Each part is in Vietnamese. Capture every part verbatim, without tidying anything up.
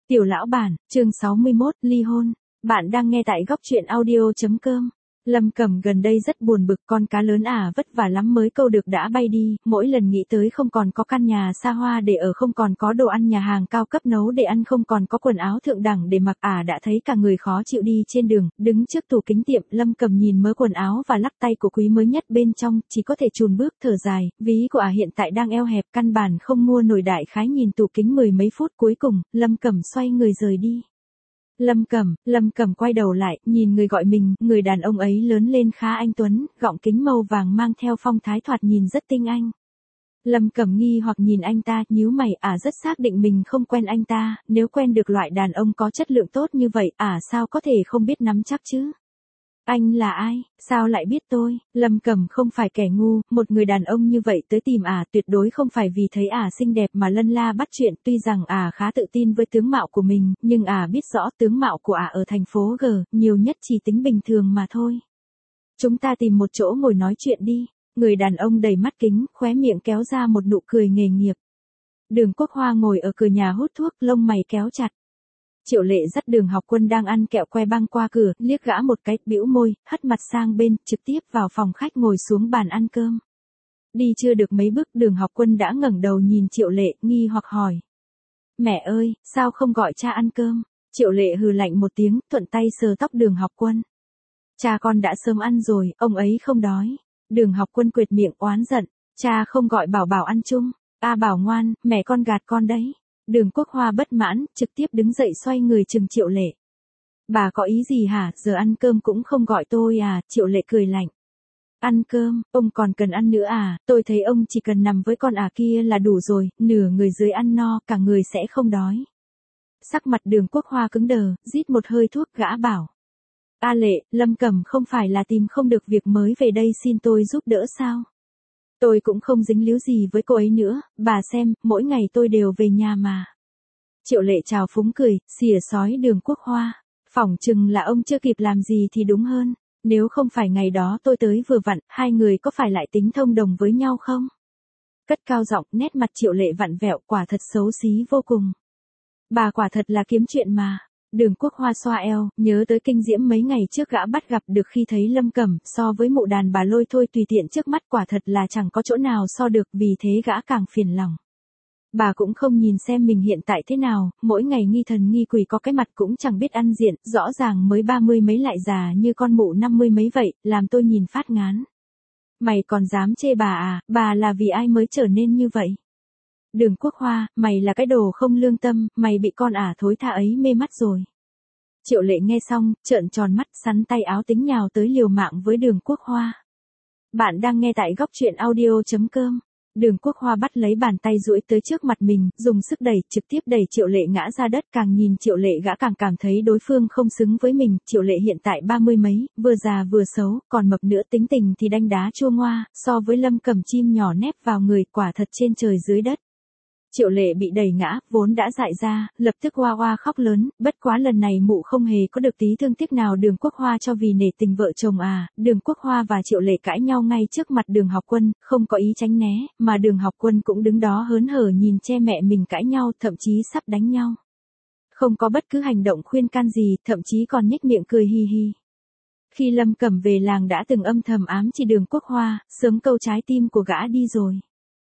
Tiểu lão bản, chương sáu mươi mốt, ly hôn. Bạn đang nghe tại góc truyện audio chấm com. Lâm Cẩm gần đây rất buồn bực, con cá lớn à vất vả lắm mới câu được đã bay đi, mỗi lần nghĩ tới không còn có căn nhà xa hoa để ở, không còn có đồ ăn nhà hàng cao cấp nấu để ăn, không còn có quần áo thượng đẳng để mặc à đã thấy cả người khó chịu. Đi trên đường, đứng trước tủ kính tiệm, Lâm Cẩm nhìn mớ quần áo và lắc tay của quý mới nhất bên trong, chỉ có thể chùn bước thở dài, ví của à hiện tại đang eo hẹp, căn bản không mua nổi. Đại khái nhìn tủ kính mười mấy phút cuối cùng, Lâm Cẩm xoay người rời đi. Lâm Cẩm, Lâm Cẩm quay đầu lại, nhìn người gọi mình, người đàn ông ấy lớn lên khá anh tuấn, gọng kính màu vàng mang theo phong thái thoạt nhìn rất tinh anh. Lâm Cẩm nghi hoặc nhìn anh ta, nhíu mày, à rất xác định mình không quen anh ta, nếu quen được loại đàn ông có chất lượng tốt như vậy, à sao có thể không biết nắm chắc chứ? Anh là ai, sao lại biết tôi? Lâm Cẩm không phải kẻ ngu, một người đàn ông như vậy tới tìm ả tuyệt đối không phải vì thấy ả xinh đẹp mà lân la bắt chuyện. Tuy rằng ả khá tự tin với tướng mạo của mình, nhưng ả biết rõ tướng mạo của ả ở thành phố G, nhiều nhất chỉ tính bình thường mà thôi. Chúng ta tìm một chỗ ngồi nói chuyện đi. Người đàn ông đầy mắt kính, khóe miệng kéo ra một nụ cười nghề nghiệp. Đường Quốc Hoa ngồi ở cửa nhà hút thuốc, lông mày kéo chặt. Triệu Lệ dắt Đường Học Quân đang ăn kẹo que băng qua cửa, liếc gã một cái, bĩu môi, hất mặt sang bên, trực tiếp vào phòng khách ngồi xuống bàn ăn cơm. Đi chưa được mấy bước, Đường Học Quân đã ngẩng đầu nhìn Triệu Lệ, nghi hoặc hỏi. Mẹ ơi, sao không gọi cha ăn cơm? Triệu Lệ hừ lạnh một tiếng, thuận tay sờ tóc Đường Học Quân. Cha con đã sớm ăn rồi, ông ấy không đói. Đường Học Quân quệt miệng oán giận, cha không gọi Bảo Bảo ăn chung. A Bảo ngoan, mẹ con gạt con đấy. Đường Quốc Hoa bất mãn, trực tiếp đứng dậy xoay người chừng Triệu Lệ. Bà có ý gì hả, giờ ăn cơm cũng không gọi tôi à? Triệu Lệ cười lạnh. Ăn cơm, ông còn cần ăn nữa à? Tôi thấy ông chỉ cần nằm với con ả kia là đủ rồi, nửa người dưới ăn no, cả người sẽ không đói. Sắc mặt Đường Quốc Hoa cứng đờ, rít một hơi thuốc, gã bảo. A Lệ, Lâm Cẩm không phải là tìm không được việc mới về đây xin tôi giúp đỡ sao? Tôi cũng không dính líu gì với cô ấy nữa, bà xem, mỗi ngày tôi đều về nhà mà. Triệu Lệ trào phúng cười, xỉa xói Đường Quốc Hoa. Phỏng chừng là ông chưa kịp làm gì thì đúng hơn. Nếu không phải ngày đó tôi tới vừa vặn, hai người có phải lại tính thông đồng với nhau không? Cất cao giọng, nét mặt Triệu Lệ vặn vẹo, quả thật xấu xí vô cùng. Bà quả thật là kiếm chuyện mà. Đường Quốc Hoa xoa eo, nhớ tới kinh diễm mấy ngày trước gã bắt gặp được khi thấy Lâm Cẩm, so với mụ đàn bà lôi thôi tùy tiện trước mắt quả thật là chẳng có chỗ nào so được, vì thế gã càng phiền lòng. Bà cũng không nhìn xem mình hiện tại thế nào, mỗi ngày nghi thần nghi quỷ, có cái mặt cũng chẳng biết ăn diện, rõ ràng mới ba mươi mấy lại già như con mụ năm mươi mấy vậy, làm tôi nhìn phát ngán. Mày còn dám chê bà à, bà là vì ai mới trở nên như vậy? Đường Quốc Hoa, mày là cái đồ không lương tâm, mày bị con ả thối tha ấy mê mắt rồi. Triệu Lệ nghe xong, trợn tròn mắt, sắn tay áo tính nhào tới liều mạng với Đường Quốc Hoa. Bạn đang nghe tại góc truyện audio chấm com. Đường Quốc Hoa bắt lấy bàn tay duỗi tới trước mặt mình, dùng sức đẩy, trực tiếp đẩy Triệu Lệ ngã ra đất. Càng nhìn Triệu Lệ gã càng cảm thấy đối phương không xứng với mình. Triệu Lệ hiện tại ba mươi mấy, vừa già vừa xấu, còn mập nữa, tính tình thì đanh đá chua ngoa, so với Lâm Cẩm chim nhỏ nép vào người, quả thật trên trời dưới đất. Triệu Lệ bị đẩy ngã, vốn đã dại ra, lập tức oa oa khóc lớn, bất quá lần này mụ không hề có được tí thương tiếc nào. Đường Quốc Hoa cho vì nể tình vợ chồng à, Đường Quốc Hoa và Triệu Lệ cãi nhau ngay trước mặt Đường Học Quân, không có ý tránh né, mà Đường Học Quân cũng đứng đó hớn hở nhìn che mẹ mình cãi nhau, thậm chí sắp đánh nhau. Không có bất cứ hành động khuyên can gì, thậm chí còn nhếch miệng cười hi hi. Khi Lâm Cẩm về làng đã từng âm thầm ám chỉ Đường Quốc Hoa, sớm câu trái tim của gã đi rồi.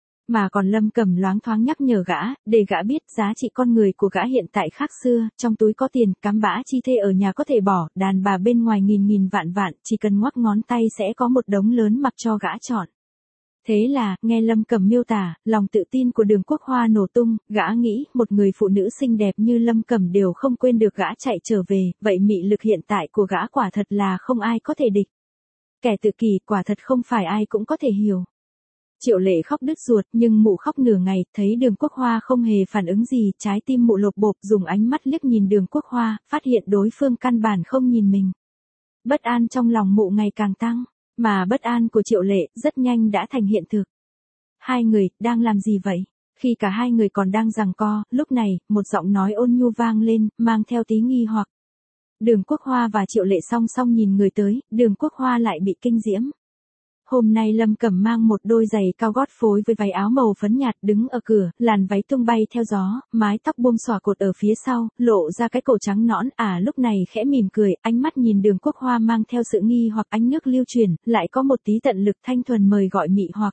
Mà còn Lâm Cẩm loáng thoáng nhắc nhở gã, để gã biết giá trị con người của gã hiện tại khác xưa, trong túi có tiền, cắm bã chi thê ở nhà có thể bỏ, đàn bà bên ngoài nghìn nghìn vạn vạn, chỉ cần ngoắc ngón tay sẽ có một đống lớn mặc cho gã chọn. Thế là, nghe Lâm Cẩm miêu tả, lòng tự tin của Đường Quốc Hoa nổ tung, gã nghĩ, một người phụ nữ xinh đẹp như Lâm Cẩm đều không quên được gã chạy trở về, vậy mị lực hiện tại của gã quả thật là không ai có thể địch. Kẻ tự kỷ quả thật không phải ai cũng có thể hiểu. Triệu Lệ khóc đứt ruột, nhưng mụ khóc nửa ngày, thấy Đường Quốc Hoa không hề phản ứng gì, trái tim mụ lột bột, dùng ánh mắt liếc nhìn Đường Quốc Hoa, phát hiện đối phương căn bản không nhìn mình. Bất an trong lòng mụ ngày càng tăng, mà bất an của Triệu Lệ rất nhanh đã thành hiện thực. Hai người, đang làm gì vậy? Khi cả hai người còn đang giằng co, lúc này, một giọng nói ôn nhu vang lên, mang theo tí nghi hoặc. Đường Quốc Hoa và Triệu Lệ song song nhìn người tới, Đường Quốc Hoa lại bị kinh diễm. Hôm nay Lâm Cẩm mang một đôi giày cao gót phối với váy áo màu phấn nhạt đứng ở cửa, làn váy tung bay theo gió, mái tóc buông xõa cột ở phía sau, lộ ra cái cổ trắng nõn. À lúc này khẽ mỉm cười, ánh mắt nhìn Đường Quốc Hoa mang theo sự nghi hoặc ánh nước lưu truyền, lại có một tí tận lực thanh thuần mời gọi mị hoặc.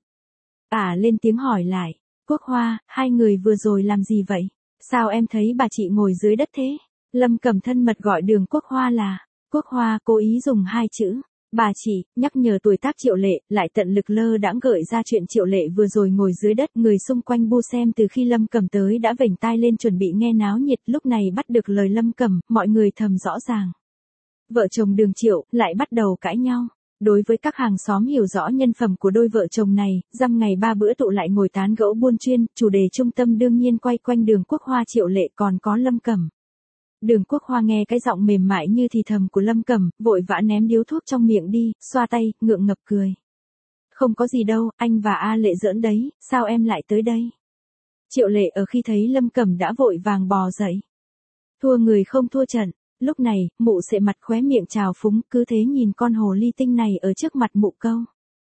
À lên tiếng hỏi lại, Quốc Hoa, hai người vừa rồi làm gì vậy? Sao em thấy bà chị ngồi dưới đất thế? Lâm Cẩm thân mật gọi Đường Quốc Hoa là Quốc Hoa, cố ý dùng hai chữ bà chị, nhắc nhở tuổi tác Triệu Lệ, lại tận lực lơ đãng gợi ra chuyện Triệu Lệ vừa rồi ngồi dưới đất. Người xung quanh bu xem từ khi Lâm Cẩm tới đã vểnh tai lên chuẩn bị nghe náo nhiệt, lúc này bắt được lời Lâm Cẩm, mọi người thầm rõ ràng. Vợ chồng Đường Triệu lại bắt đầu cãi nhau. Đối với các hàng xóm hiểu rõ nhân phẩm của đôi vợ chồng này, dăm ngày ba bữa tụ lại ngồi tán gẫu buôn chuyên, chủ đề trung tâm đương nhiên quay quanh Đường Quốc Hoa Triệu Lệ còn có Lâm Cẩm. Đường Quốc Hoa nghe cái giọng mềm mại như thì thầm của Lâm Cẩm, vội vã ném điếu thuốc trong miệng đi, xoa tay, ngượng ngập cười. Không có gì đâu, anh và A Lệ giỡn đấy, sao em lại tới đây? Triệu Lệ ở khi thấy Lâm Cẩm đã vội vàng bò dậy. Thua người không thua trận, lúc này, mụ sệ mặt khóe miệng trào phúng, cứ thế nhìn con hồ ly tinh này ở trước mặt mụ câu.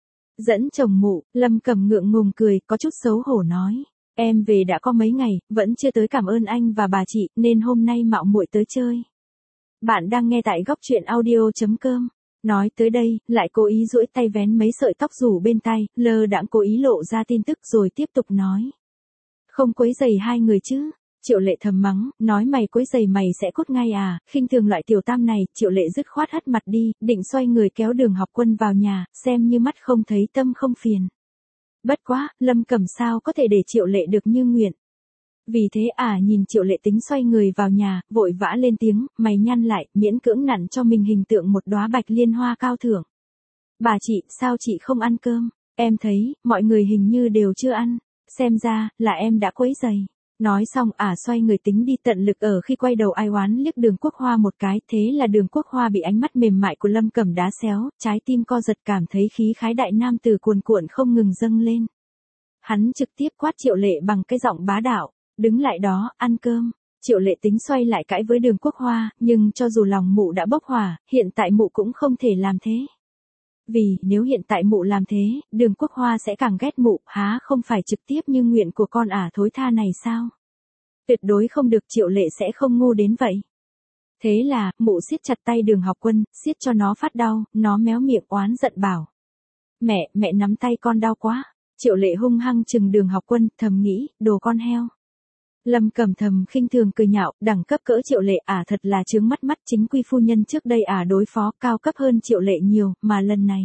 Dẫn chồng mụ, Lâm Cẩm ngượng ngùng cười, có chút xấu hổ nói. Em về đã có mấy ngày, vẫn chưa tới cảm ơn anh và bà chị, nên hôm nay mạo muội tới chơi. Bạn đang nghe tại góc truyện audio chấm com. Nói tới đây, lại cố ý duỗi tay vén mấy sợi tóc rủ bên tai, lơ đãng cố ý lộ ra tin tức rồi tiếp tục nói. Không quấy rầy hai người chứ? Triệu Lệ thầm mắng, nói mày quấy rầy mày sẽ cút ngay à? Khinh thường loại tiểu tam này. Triệu Lệ dứt khoát hất mặt đi, định xoay người kéo Đường Học Quân vào nhà, xem như mắt không thấy tâm không phiền. Bất quá, Lâm Cẩm sao có thể để Triệu Lệ được như nguyện. Vì thế à nhìn Triệu Lệ tính xoay người vào nhà, vội vã lên tiếng, mày nhăn lại, miễn cưỡng nặn cho mình hình tượng một đóa bạch liên hoa cao thượng. Bà chị, sao chị không ăn cơm? Em thấy, mọi người hình như đều chưa ăn. Xem ra, là em đã quấy rầy. Nói xong à xoay người tính đi tận lực ở khi quay đầu ai oán liếc Đường Quốc Hoa một cái, thế là Đường Quốc Hoa bị ánh mắt mềm mại của Lâm Cẩm đá xéo, trái tim co giật cảm thấy khí khái đại nam từ cuồn cuộn không ngừng dâng lên. Hắn trực tiếp quát Triệu Lệ bằng cái giọng bá đạo, đứng lại đó, ăn cơm. Triệu Lệ tính xoay lại cãi với Đường Quốc Hoa, nhưng cho dù lòng mụ đã bốc hỏa, hiện tại mụ cũng không thể làm thế. Vì, nếu hiện tại mụ làm thế, Đường Quốc Hoa sẽ càng ghét mụ, há không phải trực tiếp như nguyện của con ả thối tha này sao? Tuyệt đối không được, Triệu Lệ sẽ không ngu đến vậy. Thế là, mụ siết chặt tay Đường Học Quân, siết cho nó phát đau, nó méo miệng oán giận bảo. Mẹ, mẹ nắm tay con đau quá. Triệu Lệ hung hăng chừng Đường Học Quân, thầm nghĩ, đồ con heo. Lâm Cẩm thầm khinh thường cười nhạo, đẳng cấp cỡ Triệu Lệ ả à thật là chướng mắt mắt, chính quy phu nhân trước đây ả à đối phó cao cấp hơn Triệu Lệ nhiều, mà lần này.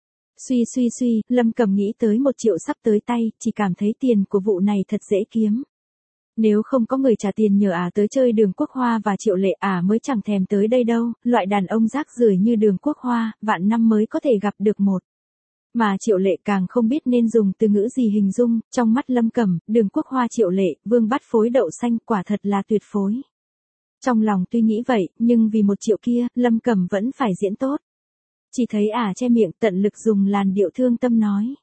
Suy suy suy, Lâm Cẩm nghĩ tới một triệu sắp tới tay, chỉ cảm thấy tiền của vụ này thật dễ kiếm. Nếu không có người trả tiền nhờ ả à tới chơi Đường Quốc Hoa và Triệu Lệ ả à mới chẳng thèm tới đây đâu, loại đàn ông rác rưởi như Đường Quốc Hoa, vạn năm mới có thể gặp được một. Mà Triệu Lệ càng không biết nên dùng từ ngữ gì hình dung, trong mắt Lâm Cẩm, Đường Quốc Hoa Triệu Lệ, vương bát phối đậu xanh, quả thật là tuyệt phối. Trong lòng tuy nghĩ vậy, nhưng vì một triệu kia, Lâm Cẩm vẫn phải diễn tốt. Chỉ thấy ả à che miệng tận lực dùng làn điệu thương tâm nói.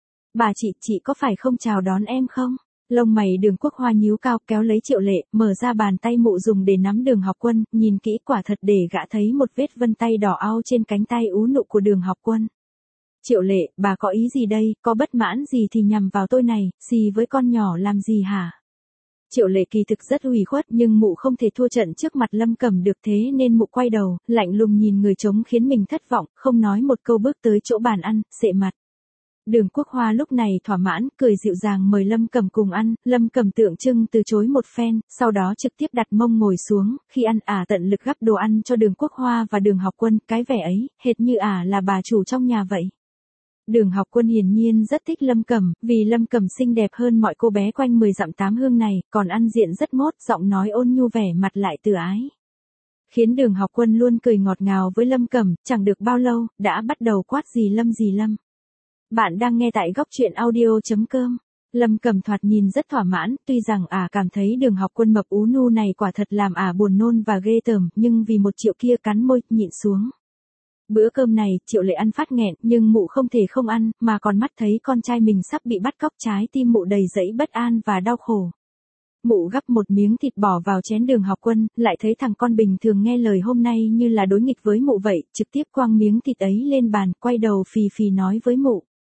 Bà chị, chị có phải không chào đón em không? Lông mày Đường Quốc Hoa nhíu cao kéo lấy Triệu Lệ, mở ra bàn tay mụ dùng để nắm Đường Học Quân, nhìn kỹ quả thật để gã thấy một vết vân tay đỏ au trên cánh tay ú nụ của Đường Học Quân. Triệu Lệ, bà có ý gì đây, có bất mãn gì thì nhằm vào tôi này, xì với con nhỏ làm gì hả? Triệu Lệ kỳ thực rất ủy khuất nhưng mụ không thể thua trận trước mặt Lâm Cẩm được, thế nên mụ quay đầu, lạnh lùng nhìn người trống khiến mình thất vọng, không nói một câu bước tới chỗ bàn ăn, sệ mặt. Đường Quốc Hoa lúc này thỏa mãn, cười dịu dàng mời Lâm Cẩm cùng ăn, Lâm Cẩm tượng trưng từ chối một phen, sau đó trực tiếp đặt mông ngồi xuống, khi ăn ả à tận lực gắp đồ ăn cho Đường Quốc Hoa và Đường Học Quân, cái vẻ ấy, hệt như ả à là bà chủ trong nhà vậy. Đường Học Quân hiển nhiên rất thích Lâm Cẩm, vì Lâm Cẩm xinh đẹp hơn mọi cô bé quanh mười dặm tám hương này, còn ăn diện rất mốt, giọng nói ôn nhu vẻ mặt lại từ ái. Khiến Đường Học Quân luôn cười ngọt ngào với Lâm Cẩm, chẳng được bao lâu, đã bắt đầu quát gì Lâm gì Lâm. Bạn đang nghe tại góc truyện audio chấm com. Lâm Cẩm thoạt nhìn rất thỏa mãn, tuy rằng ả à cảm thấy Đường Học Quân mập ú nu này quả thật làm ả à buồn nôn và ghê tởm, nhưng vì một triệu kia cắn môi, nhịn xuống. Bữa cơm này, Triệu Lệ ăn phát nghẹn, nhưng mụ không thể không ăn, mà còn mắt thấy con trai mình sắp bị bắt cóc, trái tim mụ đầy dẫy bất an và đau khổ. Mụ gắp một miếng thịt bỏ vào chén Đường Học Quân, lại thấy thằng con bình thường nghe lời hôm nay như là đối nghịch với mụ vậy, trực tiếp quăng miếng thịt ấy lên bàn, quay đầu phì phì nói với mụ.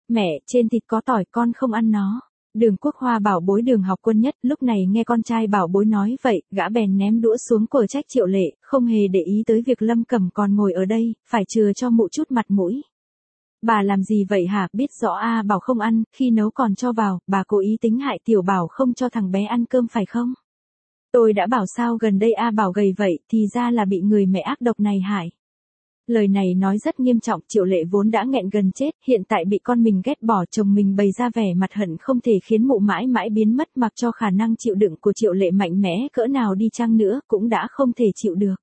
Mẹ, trên thịt có tỏi con không ăn nó. Đường Quốc Hoa bảo bối Đường Học Quân nhất, lúc này nghe con trai bảo bối nói vậy, gã bèn ném đũa xuống cờ trách Triệu Lệ, không hề để ý tới việc Lâm Cẩm còn ngồi ở đây, phải chừa cho mụ chút mặt mũi. Bà làm gì vậy hả, biết rõ A Bảo không ăn, khi nấu còn cho vào, bà cố ý tính hại Tiểu Bảo không cho thằng bé ăn cơm phải không? Tôi đã bảo sao gần đây A Bảo gầy vậy, thì ra là bị người mẹ ác độc này hại. Lời này nói rất nghiêm trọng, Triệu Lệ vốn đã nghẹn gần chết, hiện tại bị con mình ghét bỏ, chồng mình bày ra vẻ mặt hận không thể khiến mụ mãi mãi biến mất, mặc cho khả năng chịu đựng của Triệu Lệ mạnh mẽ cỡ nào đi chăng nữa, cũng đã không thể chịu được.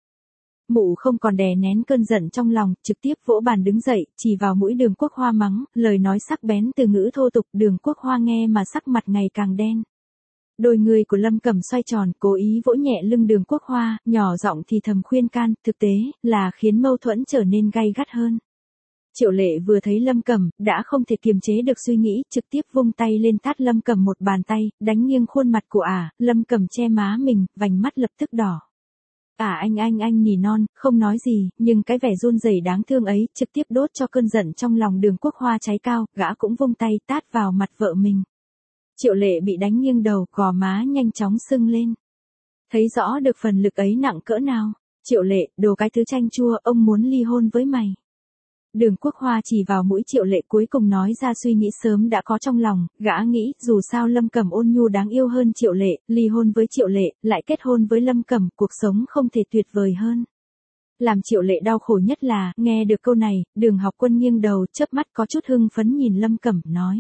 Mụ không còn đè nén cơn giận trong lòng, trực tiếp vỗ bàn đứng dậy, chỉ vào mũi Đường Quốc Hoa mắng, lời nói sắc bén từ ngữ thô tục, Đường Quốc Hoa nghe mà sắc mặt ngày càng đen. Đôi người của Lâm Cẩm xoay tròn, cố ý vỗ nhẹ lưng Đường Quốc Hoa, nhỏ giọng thì thầm khuyên can, thực tế là khiến mâu thuẫn trở nên gay gắt hơn. Triệu Lệ vừa thấy Lâm Cẩm, đã không thể kiềm chế được suy nghĩ, trực tiếp vung tay lên tát Lâm Cẩm một bàn tay, đánh nghiêng khuôn mặt của ả, à, Lâm Cẩm che má mình, vành mắt lập tức đỏ. À anh anh anh nỉ non, không nói gì, nhưng cái vẻ run rẩy đáng thương ấy, trực tiếp đốt cho cơn giận trong lòng Đường Quốc Hoa cháy cao, gã cũng vung tay tát vào mặt vợ mình. Triệu Lệ bị đánh nghiêng đầu, gò má nhanh chóng sưng lên. Thấy rõ được phần lực ấy nặng cỡ nào. Triệu Lệ, đồ cái thứ chanh chua, ông muốn ly hôn với mày. Đường Quốc Hoa chỉ vào mũi Triệu Lệ, cuối cùng nói ra suy nghĩ sớm đã có trong lòng, gã nghĩ dù sao Lâm Cẩm ôn nhu đáng yêu hơn Triệu Lệ, ly hôn với Triệu Lệ, lại kết hôn với Lâm Cẩm, cuộc sống không thể tuyệt vời hơn. Làm Triệu Lệ đau khổ nhất là, nghe được câu này, Đường Học Quân nghiêng đầu, chớp mắt có chút hưng phấn nhìn Lâm Cẩm, nói.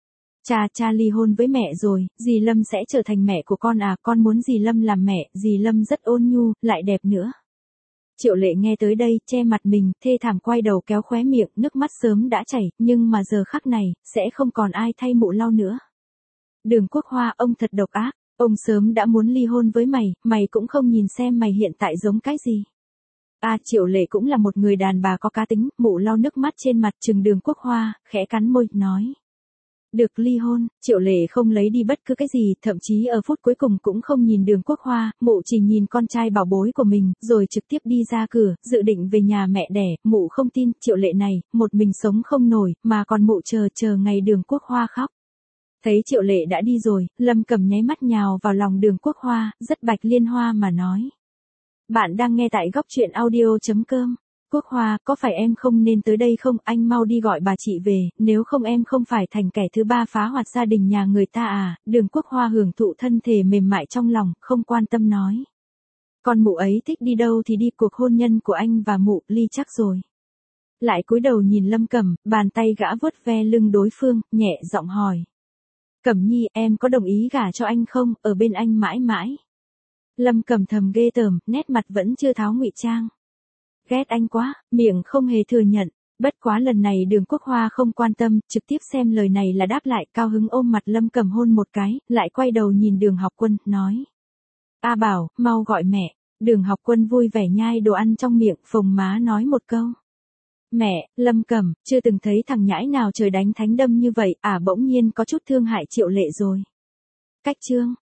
Cha, cha ly hôn với mẹ rồi, dì Lâm sẽ trở thành mẹ của con à, con muốn dì Lâm làm mẹ, dì Lâm rất ôn nhu, lại đẹp nữa. Triệu Lệ nghe tới đây, che mặt mình, thê thảm quay đầu kéo khóe miệng, nước mắt sớm đã chảy, nhưng mà giờ khắc này, sẽ không còn ai thay mụ lau nữa. Đường Quốc Hoa, ông thật độc ác, ông sớm đã muốn ly hôn với mày, mày cũng không nhìn xem mày hiện tại giống cái gì. À, Triệu Lệ cũng là một người đàn bà có cá tính, mụ lau nước mắt trên mặt trừng Đường Quốc Hoa, khẽ cắn môi, nói. Được ly hôn, Triệu Lệ không lấy đi bất cứ cái gì, thậm chí ở phút cuối cùng cũng không nhìn Đường Quốc Hoa, mụ chỉ nhìn con trai bảo bối của mình, rồi trực tiếp đi ra cửa, dự định về nhà mẹ đẻ, mụ không tin, Triệu Lệ này, một mình sống không nổi, mà còn mụ chờ chờ ngày Đường Quốc Hoa khóc. Thấy Triệu Lệ đã đi rồi, Lâm Cẩm nháy mắt nhào vào lòng Đường Quốc Hoa, rất bạch liên hoa mà nói. Bạn đang nghe tại góc truyện audio chấm com. Quốc Hoa, có phải em không nên tới đây không, anh mau đi gọi bà chị về, nếu không em không phải thành kẻ thứ ba phá hoạt gia đình nhà người ta à, Đường Quốc Hoa hưởng thụ thân thể mềm mại trong lòng, không quan tâm nói. Con mụ ấy thích đi đâu thì đi, cuộc hôn nhân của anh và mụ ly chắc rồi. Lại cúi đầu nhìn Lâm Cẩm, bàn tay gã vuốt ve lưng đối phương, nhẹ giọng hỏi. Cẩm Nhi, em có đồng ý gả cho anh không, ở bên anh mãi mãi. Lâm Cẩm thầm ghê tởm, nét mặt vẫn chưa tháo ngụy trang. Ghét anh quá, miệng không hề thừa nhận, bất quá lần này Đường Quốc Hoa không quan tâm, trực tiếp xem lời này là đáp lại, cao hứng ôm mặt Lâm Cẩm hôn một cái, lại quay đầu nhìn Đường Học Quân, nói. A Bảo, mau gọi mẹ, Đường Học Quân vui vẻ nhai đồ ăn trong miệng, phồng má nói một câu. Mẹ, Lâm Cẩm, chưa từng thấy thằng nhãi nào trời đánh thánh đâm như vậy, à bỗng nhiên có chút thương hại Triệu Lệ rồi. Cách chương.